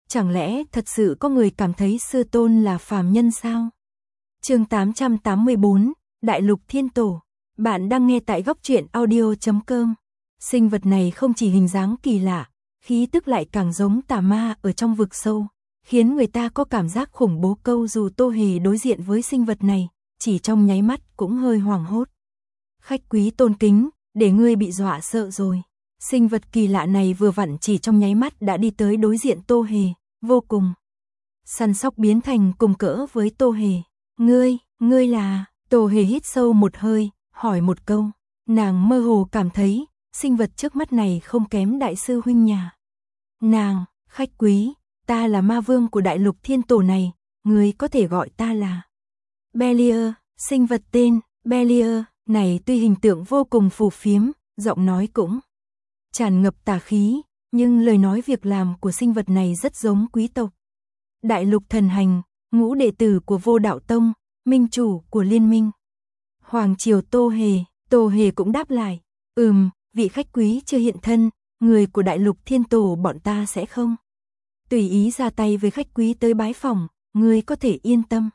Chẳng lẽ thật sự có người cảm thấy sư tôn là phàm nhân sao? Chương 884, Đại Lục Thiên Tổ. Bạn đang nghe tại goctruyện.audio.com. Sinh vật này không chỉ hình dáng kỳ lạ, khí tức lại càng giống tà ma ở trong vực sâu, khiến người ta có cảm giác khủng bố. Câu dù Tô Hề đối diện với sinh vật này, chỉ trong nháy mắt cũng hơi hoảng hốt. Khách quý tôn kính, để ngươi bị dọa sợ rồi. Sinh vật kỳ lạ này vừa vặn chỉ trong nháy mắt đã đi tới đối diện Tô Hề, vô cùng săn sóc biến thành cùng cỡ với Tô Hề. Ngươi là... Tô Hề hít sâu một hơi, hỏi một câu. Nàng mơ hồ cảm thấy, sinh vật trước mắt này không kém đại sư huynh nhà. Nàng, khách quý, ta là ma vương của Đại Lục Thiên Tổ này, ngươi có thể gọi ta là Belier. Sinh vật tên Belier này tuy hình tượng vô cùng phù phiếm, giọng nói cũng tràn ngập tà khí, nhưng lời nói việc làm của sinh vật này rất giống quý tộc. Đại Lục Thần Hành, ngũ đệ tử của Vô Đạo Tông, minh chủ của liên minh Hoàng Triều Tô Hề cũng đáp lại, vị khách quý chưa hiện thân, người của Đại Lục Thiên Tổ bọn ta sẽ không tùy ý ra tay với khách quý tới bái phỏng, ngươi có thể yên tâm.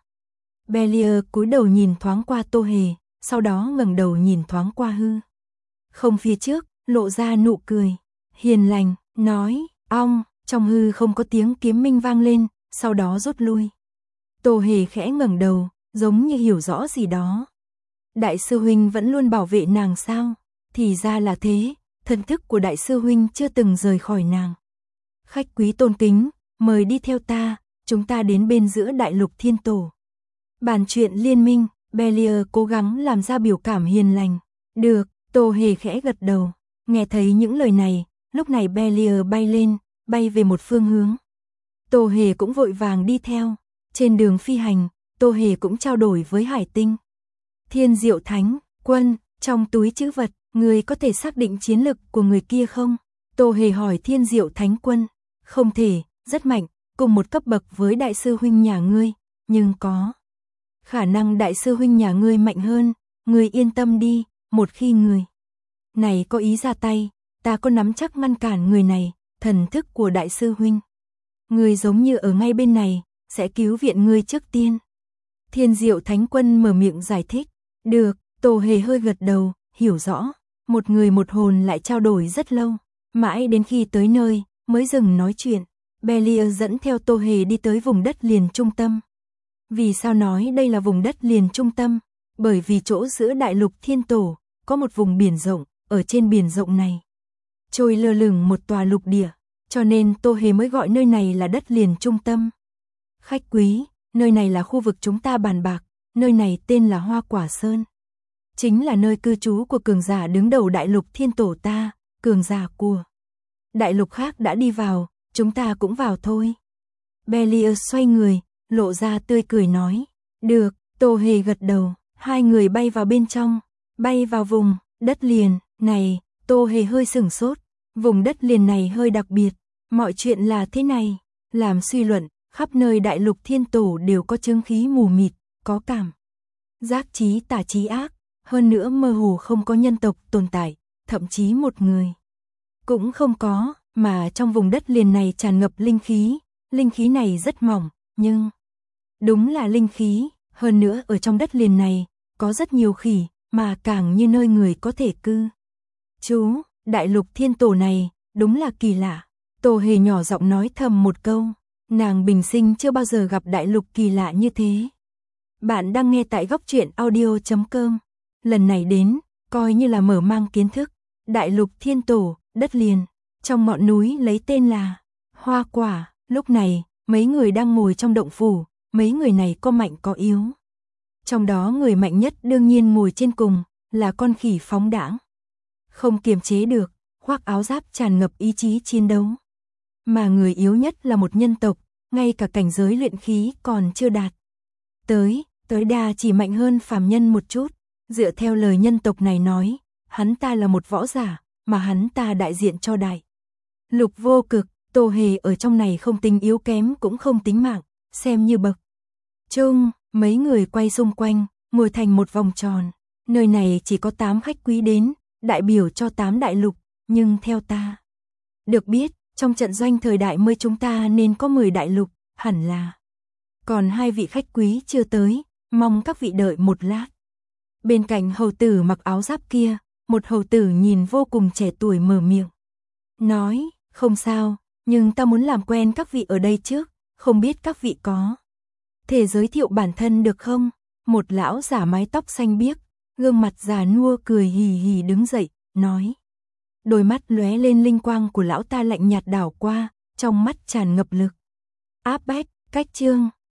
Belier cúi đầu nhìn thoáng qua Tô Hề, sau đó ngẩng đầu nhìn thoáng qua hư không phía trước, lộ ra nụ cười hiền lành, nói, ong. Trong hư không có tiếng kiếm minh vang lên, sau đó rút lui. Tô Hề khẽ ngẩng đầu, giống như hiểu rõ gì đó. Đại sư huynh vẫn luôn bảo vệ nàng sao? Thì ra là thế, thần thức của đại sư huynh chưa từng rời khỏi nàng. Khách quý tôn kính, mời đi theo ta, chúng ta đến bên giữa Đại Lục Thiên Tổ. Bàn chuyện liên minh, Belier cố gắng làm ra biểu cảm hiền lành. Được, Tô Hề khẽ gật đầu. Nghe thấy những lời này, lúc này Belier bay lên, bay về một phương hướng. Tô Hề cũng vội vàng đi theo. Trên đường phi hành, Tô Hề cũng trao đổi với Hải Tinh. Thiên Diệu Thánh Quân, trong túi trữ vật, người có thể xác định chiến lực của người kia không? Tô Hề hỏi Thiên Diệu Thánh Quân. Không thể, rất mạnh, cùng một cấp bậc với đại sư huynh nhà ngươi, nhưng có khả năng đại sư huynh nhà ngươi mạnh hơn, ngươi yên tâm đi, một khi người này có ý ra tay, ta có nắm chắc ngăn cản người này. Thần thức của đại sư huynh, ngươi giống như ở ngay bên này, sẽ cứu viện ngươi trước tiên. Thiên Diệu Thánh Quân mở miệng giải thích. Được, Tô Hề hơi gật đầu, hiểu rõ. Một người một hồn lại trao đổi rất lâu, mãi đến khi tới nơi, mới dừng nói chuyện. Belier dẫn theo Tô Hề đi tới vùng đất liền trung tâm. Vì sao nói đây là vùng đất liền trung tâm? Bởi vì chỗ giữa Đại Lục Thiên Tổ, có một vùng biển rộng, ở trên biển rộng này trôi lơ lửng một tòa lục địa, cho nên Tô Hề mới gọi nơi này là đất liền trung tâm. Khách quý, nơi này là khu vực chúng ta bàn bạc, nơi này tên là Hoa Quả Sơn. Chính là nơi cư trú của cường giả đứng đầu Đại Lục Thiên Tổ ta, cường giả của đại lục khác đã đi vào, chúng ta cũng vào thôi. Belier xoay người, lộ ra tươi cười nói. Được, Tô Hề gật đầu, hai người bay vào bên trong, bay vào vùng đất liền này. Tô Hề hơi sửng sốt, vùng đất liền này hơi đặc biệt. Mọi chuyện là thế này, làm suy luận, khắp nơi Đại Lục Thiên Tổ đều có chứng khí mù mịt, có cảm giác trí tà trí ác, hơn nữa mơ hồ không có nhân tộc tồn tại, thậm chí một người cũng không có, mà trong vùng đất liền này tràn ngập linh khí này rất mỏng, nhưng đúng là linh khí, hơn nữa ở trong đất liền này có rất nhiều khỉ, mà càng như nơi người có thể cư trú. Đại Lục Thiên Tổ này đúng là kỳ lạ. Tô Hề nhỏ giọng nói thầm một câu, nàng bình sinh chưa bao giờ gặp đại lục kỳ lạ như thế. Bạn đang nghe tại goctruyện.audio.com. Lần này đến, coi như là mở mang kiến thức. Đại Lục Thiên Tổ, đất liền, trong ngọn núi lấy tên là Hoa Quả. Lúc này, mấy người đang ngồi trong động phủ, mấy người này có mạnh có yếu. Trong đó người mạnh nhất đương nhiên ngồi trên cùng, là con khỉ phóng đãng, không kiềm chế được, khoác áo giáp tràn ngập ý chí chiến đấu. Mà người yếu nhất là một nhân tộc, ngay cả cảnh giới luyện khí còn chưa đạt tới đa chỉ mạnh hơn phàm nhân một chút. Dựa theo lời nhân tộc này nói, hắn ta là một võ giả, mà hắn ta đại diện cho đại lục vô cực. Tô Hề ở trong này không tính yếu kém cũng không tính mạng, xem như bậc trung. Mấy người quay xung quanh, ngồi thành một vòng tròn. Nơi này chỉ có 8 khách quý đến, đại biểu cho 8 đại lục, nhưng theo ta được biết, Trong trận doanh thời đại mới chúng ta nên có 10 đại lục, hẳn là. Còn 2 vị khách quý chưa tới, mong các vị đợi một lát. Bên cạnh hầu tử mặc áo giáp kia, một hầu tử nhìn vô cùng trẻ tuổi mở miệng. Nói, không sao, nhưng ta muốn làm quen các vị ở đây trước, không biết các vị có thể giới thiệu bản thân được không? Một lão giả mái tóc xanh biếc, gương mặt già nua cười hì hì đứng dậy, nói. Đôi mắt lóe lên linh quang của lão ta lạnh nhạt đảo qua, trong mắt tràn ngập lực. Áp bách, cách chương.